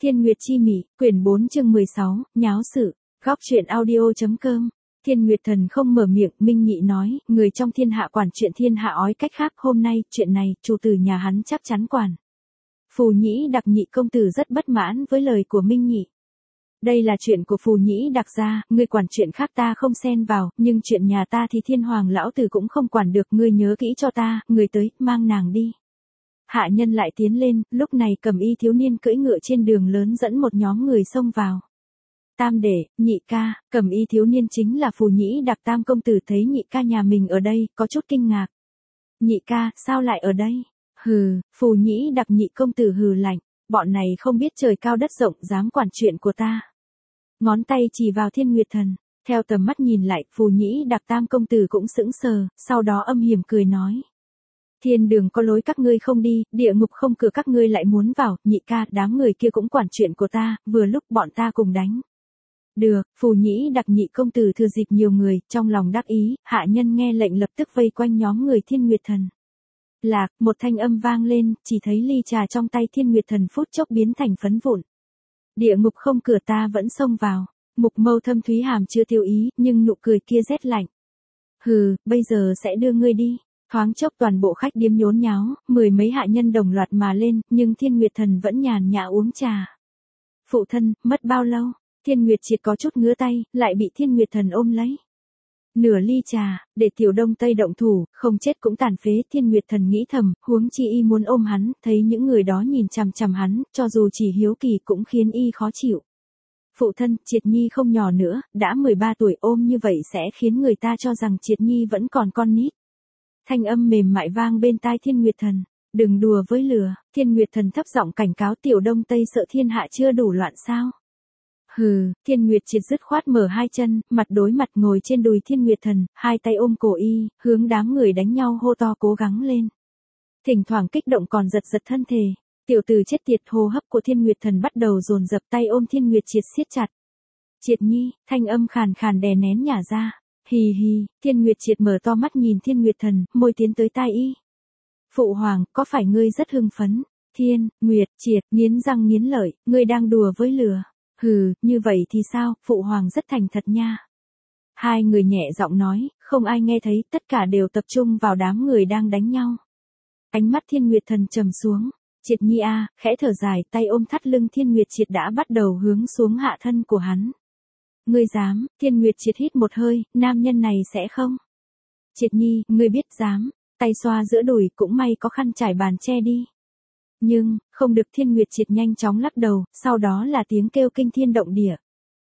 Thiên Nguyệt Chi Mị, quyển 4 chương 16, nháo sự, góc truyện audio.com. Thiên Nguyệt Thần không mở miệng, Minh Nhị nói, người trong thiên hạ quản chuyện thiên hạ ói cách khác, hôm nay, chuyện này, chủ tử nhà hắn chắc chắn quản. Phù Nhĩ Đặc Nhị công tử rất bất mãn với lời của Minh Nhị. Đây là chuyện của Phù Nhĩ Đặc gia, ngươi quản chuyện khác ta không xen vào, nhưng chuyện nhà ta thì thiên hoàng lão tử cũng không quản được, ngươi nhớ kỹ cho ta, người tới, mang nàng đi. Hạ nhân lại tiến lên, lúc này Cẩm Y thiếu niên cưỡi ngựa trên đường lớn dẫn một nhóm người xông vào. Tam đệ, Nhị ca, Cẩm Y thiếu niên chính là Phù Nhĩ Đặc Tam công tử, thấy Nhị ca nhà mình ở đây, có chút kinh ngạc. Nhị ca, sao lại ở đây? Hừ, Phù Nhĩ Đặc Nhị công tử hừ lạnh, bọn này không biết trời cao đất rộng, dám quản chuyện của ta. Ngón tay chỉ vào Thiên Nguyệt Thần, theo tầm mắt nhìn lại, Phù Nhĩ Đặc Tam công tử cũng sững sờ, sau đó âm hiểm cười nói. Thiên đường có lối các ngươi không đi, địa ngục không cửa các ngươi lại muốn vào, Nhị ca, đám người kia cũng quản chuyện của ta, vừa lúc bọn ta cùng đánh. Được, Phù Nhĩ Đặc Nhị công tử thừa dịp nhiều người, trong lòng đắc ý, hạ nhân nghe lệnh lập tức vây quanh nhóm người Thiên Nguyệt Thần. Lạc, một thanh âm vang lên, chỉ thấy ly trà trong tay Thiên Nguyệt Thần phút chốc biến thành phấn vụn. Địa ngục không cửa ta vẫn xông vào, mục mâu thâm thúy hàm chưa tiêu ý, nhưng nụ cười kia rét lạnh. Hừ, bây giờ sẽ đưa ngươi đi. Thoáng chốc toàn bộ khách điếm nhốn nháo, mười mấy hạ nhân đồng loạt mà lên, nhưng Thiên Nguyệt Thần vẫn nhàn nhã uống trà. Phụ thân, mất bao lâu? Thiên Nguyệt Triệt có chút ngứa tay, lại bị Thiên Nguyệt Thần ôm lấy. Nửa ly trà, để Tiểu Đông Tây động thủ, không chết cũng tàn phế. Thiên Nguyệt Thần nghĩ thầm, huống chi y muốn ôm hắn, thấy những người đó nhìn chằm chằm hắn, cho dù chỉ hiếu kỳ cũng khiến y khó chịu. Phụ thân, Triệt Nhi không nhỏ nữa, đã 13 tuổi, ôm như vậy sẽ khiến người ta cho rằng Triệt Nhi vẫn còn con nít. Thanh âm mềm mại vang bên tai Thiên Nguyệt Thần, đừng đùa với lửa. Thiên Nguyệt Thần thấp giọng cảnh cáo Tiểu Đông Tây, sợ thiên hạ chưa đủ loạn sao? Hừ, Thiên Nguyệt Triệt dứt khoát mở hai chân, mặt đối mặt ngồi trên đùi Thiên Nguyệt Thần, hai tay ôm cổ y, hướng đám người đánh nhau hô to cố gắng lên. Thỉnh thoảng kích động còn giật giật thân thể. Tiểu tử chết tiệt, hô hấp của Thiên Nguyệt Thần bắt đầu dồn dập, tay ôm Thiên Nguyệt Triệt siết chặt. Triệt Nhi, thanh âm khàn khàn đè nén nhả ra. Hì hì, Thiên Nguyệt Triệt mở to mắt nhìn Thiên Nguyệt Thần, môi tiến tới tai y. Phụ hoàng, có phải ngươi rất hưng phấn? Thiên Nguyệt Triệt nghiến răng nghiến lợi, ngươi đang đùa với lửa. Hừ, như vậy thì sao, phụ hoàng rất thành thật nha. Hai người nhẹ giọng nói, không ai nghe thấy, tất cả đều tập trung vào đám người đang đánh nhau. Ánh mắt Thiên Nguyệt Thần trầm xuống, Triệt Nhi a, khẽ thở dài, tay ôm thắt lưng Thiên Nguyệt Triệt đã bắt đầu hướng xuống hạ thân của hắn. Ngươi dám? Thiên Nguyệt Triệt hít một hơi, nam nhân này sẽ không? Triệt Nhi, ngươi biết dám, tay xoa giữa đùi, cũng may có khăn trải bàn che đi. Nhưng, không được. Thiên Nguyệt Triệt nhanh chóng lắc đầu, sau đó là tiếng kêu kinh thiên động địa.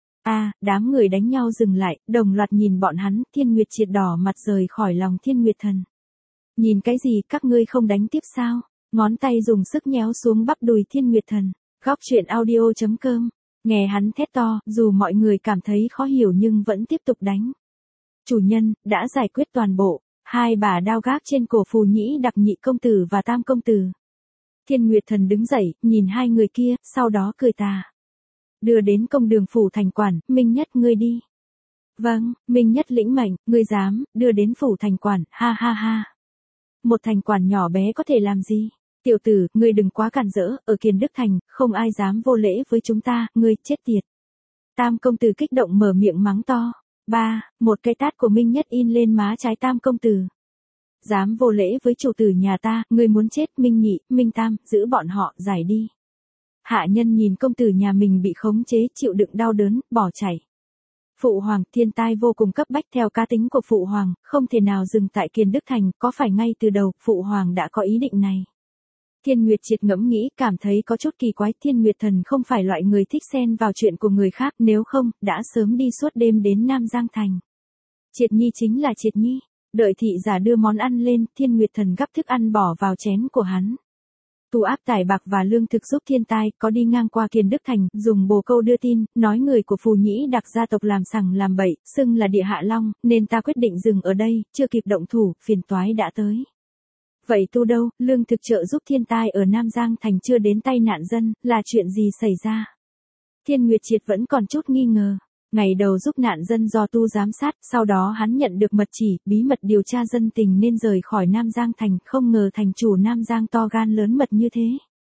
Đám người đánh nhau dừng lại, đồng loạt nhìn bọn hắn, Thiên Nguyệt Triệt đỏ mặt rời khỏi lòng Thiên Nguyệt Thần. Nhìn cái gì, các ngươi không đánh tiếp sao? Ngón tay dùng sức nhéo xuống bắp đùi Thiên Nguyệt Thần. Góc truyện audio.com. Nghe hắn thét to, dù mọi người cảm thấy khó hiểu nhưng vẫn tiếp tục đánh. Chủ nhân, đã giải quyết toàn bộ, hai bà đao gác trên cổ Phù Nhĩ Đặc Nhị công tử và Tam công tử. Thiên Nguyệt Thần đứng dậy, nhìn hai người kia, sau đó cười tà. Đưa đến công đường phủ thành quản, Minh Nhất ngươi đi. Vâng, Minh Nhất lĩnh mệnh, ngươi dám, đưa đến phủ thành quản, ha ha ha. Một thành quản nhỏ bé có thể làm gì? Tiểu tử, ngươi đừng quá càn rỡ, ở Kiền Đức Thành, không ai dám vô lễ với chúng ta, ngươi chết tiệt. Tam công tử kích động mở miệng mắng to. Một cái tát của Minh Nhất in lên má trái Tam công tử. Dám vô lễ với chủ tử nhà ta, ngươi muốn chết. Minh Nhị, Minh Tam, giữ bọn họ, giải đi. Hạ nhân nhìn công tử nhà mình bị khống chế, chịu đựng đau đớn, bỏ chạy. Phụ hoàng, thiên tai vô cùng cấp bách, theo cá tính của phụ hoàng, không thể nào dừng tại Kiền Đức Thành, có phải ngay từ đầu, phụ hoàng đã có ý định này. Thiên Nguyệt Triệt ngẫm nghĩ, cảm thấy có chút kỳ quái, Thiên Nguyệt Thần không phải loại người thích xen vào chuyện của người khác, nếu không, đã sớm đi suốt đêm đến Nam Giang Thành. Triệt Nhi chính là Triệt Nhi. Đợi thị giả đưa món ăn lên, Thiên Nguyệt Thần gắp thức ăn bỏ vào chén của hắn. Tu áp tải bạc và lương thực giúp thiên tai, có đi ngang qua Kiền Đức Thành, dùng bồ câu đưa tin, nói người của Phù Nhĩ Đặc gia tộc làm sằng làm bậy, xưng là địa hạ long, nên ta quyết định dừng ở đây, chưa kịp động thủ, phiền toái đã tới. Vậy tu đâu, lương thực trợ giúp thiên tai ở Nam Giang Thành chưa đến tay nạn dân, là chuyện gì xảy ra? Thiên Nguyệt Triệt vẫn còn chút nghi ngờ. Ngày đầu giúp nạn dân do tu giám sát, sau đó hắn nhận được mật chỉ, bí mật điều tra dân tình nên rời khỏi Nam Giang Thành, không ngờ thành chủ Nam Giang to gan lớn mật như thế.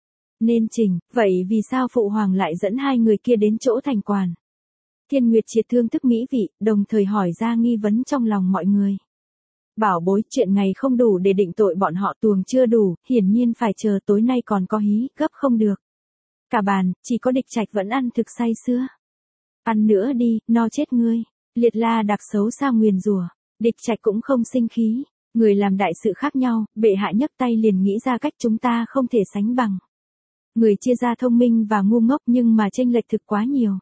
Nên chỉnh, vậy vì sao phụ hoàng lại dẫn hai người kia đến chỗ thành quản? Thiên Nguyệt Triệt thương thức mỹ vị, đồng thời hỏi ra nghi vấn trong lòng mọi người. Bảo bối, chuyện ngày không đủ để định tội bọn họ, tuồng chưa đủ, hiển nhiên phải chờ tối nay còn có hí, gấp không được. Cả bàn, chỉ có Địch Trạch vẫn ăn thực say sưa. Ăn nữa đi, no chết ngươi. Liệt La đặc xấu xa nguyền rủa. Địch Trạch cũng không sinh khí. Người làm đại sự khác nhau, bệ hạ nhấc tay liền nghĩ ra cách chúng ta không thể sánh bằng. Người chia ra thông minh và ngu ngốc nhưng mà chênh lệch thực quá nhiều.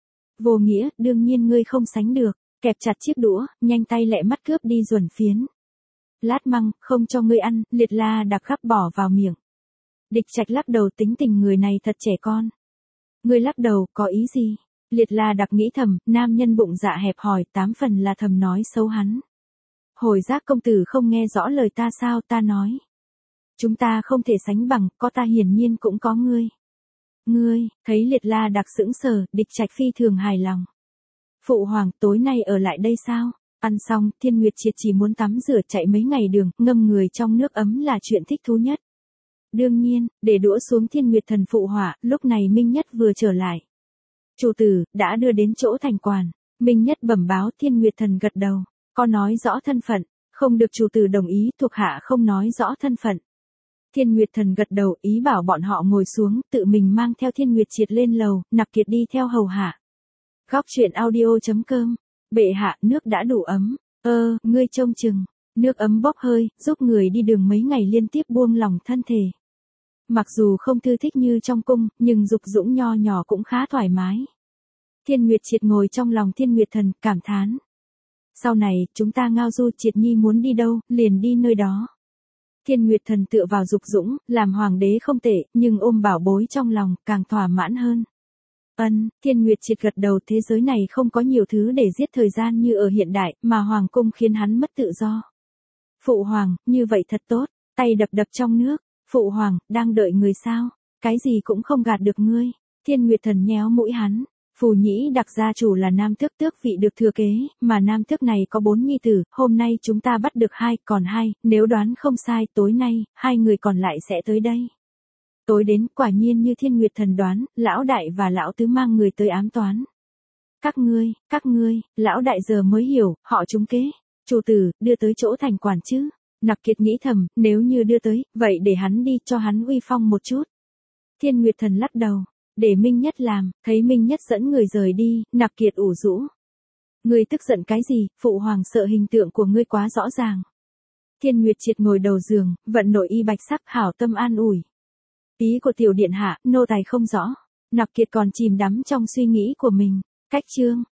Vô nghĩa, đương nhiên ngươi không sánh được. Kẹp chặt chiếc đũa, nhanh tay lẹ mắt cướp đi duẩn phiến. Lát măng, không cho ngươi ăn, Liệt La đặc gắp bỏ vào miệng. Địch Trạch lắc đầu, tính tình người này thật trẻ con. Ngươi lắc đầu, có ý gì? Liệt La đặc nghĩ thầm, nam nhân bụng dạ hẹp hòi, 8 phần là thầm nói xấu hắn. Hồi Giác công tử không nghe rõ lời ta sao? Ta nói. Chúng ta không thể sánh bằng, có ta hiển nhiên cũng có ngươi. Ngươi, thấy Liệt La đặc sững sờ, Địch Trạch phi thường hài lòng. Phụ hoàng, tối nay ở lại đây sao? Ăn xong, Thiên Nguyệt Triệt chỉ muốn tắm rửa chạy mấy ngày đường, ngâm người trong nước ấm là chuyện thích thú nhất. Đương nhiên, để đũa xuống Thiên Nguyệt thần phụ họa, lúc này Minh Nhất vừa trở lại. Chủ tử, đã đưa đến chỗ thành quản. Minh Nhất bẩm báo. Thiên Nguyệt thần gật đầu. Có nói rõ thân phận, không được chủ tử đồng ý, thuộc hạ không nói rõ thân phận. Thiên Nguyệt thần gật đầu, ý bảo bọn họ ngồi xuống, tự mình mang theo Thiên Nguyệt Triệt lên lầu, Nạp Kiệt đi theo hầu hạ. Góc truyện audio.com. Bệ hạ, nước đã đủ ấm. Ngươi trông chừng. Nước ấm bốc hơi, giúp người đi đường mấy ngày liên tiếp buông lỏng thân thể. Mặc dù không thư thích như trong cung, nhưng dục dũng nho nhỏ cũng khá thoải mái. Thiên Nguyệt Triệt ngồi trong lòng Thiên Nguyệt thần, cảm thán. Sau này, chúng ta ngao du, Triệt nhi muốn đi đâu, liền đi nơi đó. Thiên Nguyệt thần tựa vào dục dũng, làm hoàng đế không tệ, nhưng ôm bảo bối trong lòng, càng thỏa mãn hơn. Thiên Nguyệt Triệt gật đầu, thế giới này không có nhiều thứ để giết thời gian như ở hiện đại, mà hoàng cung khiến hắn mất tự do. Phụ hoàng, như vậy thật tốt, tay đập đập trong nước. Phụ hoàng, đang đợi người sao? Cái gì cũng không gạt được ngươi. Thiên Nguyệt thần nhéo mũi hắn. Phù Nhĩ đặc gia chủ là nam tước, tước vị được thừa kế, mà nam tước này có 4 nhi tử, hôm nay chúng ta bắt được 2, còn 2, nếu đoán không sai, tối nay, 2 người còn lại sẽ tới đây. Tối đến, quả nhiên như Thiên Nguyệt thần đoán, lão đại và lão tứ mang người tới ám toán. Các ngươi, lão đại giờ mới hiểu, họ trúng kế. Chủ tử, đưa tới chỗ thành quản chứ. Nạp Kiệt nghĩ thầm, nếu như đưa tới, vậy để hắn đi, cho hắn uy phong một chút. Thiên Nguyệt thần lắc đầu, để Minh Nhất làm. Thấy Minh Nhất dẫn người rời đi, Nạp Kiệt ủ rũ. Ngươi tức giận cái gì? Phụ hoàng sợ hình tượng của ngươi quá rõ ràng. Thiên Nguyệt Triệt ngồi đầu giường, vận nội y bạch sắc, hảo tâm an ủi. Ý của tiểu điện hạ, nô tài không rõ. Nạp Kiệt còn chìm đắm trong suy nghĩ của mình. Cách chương.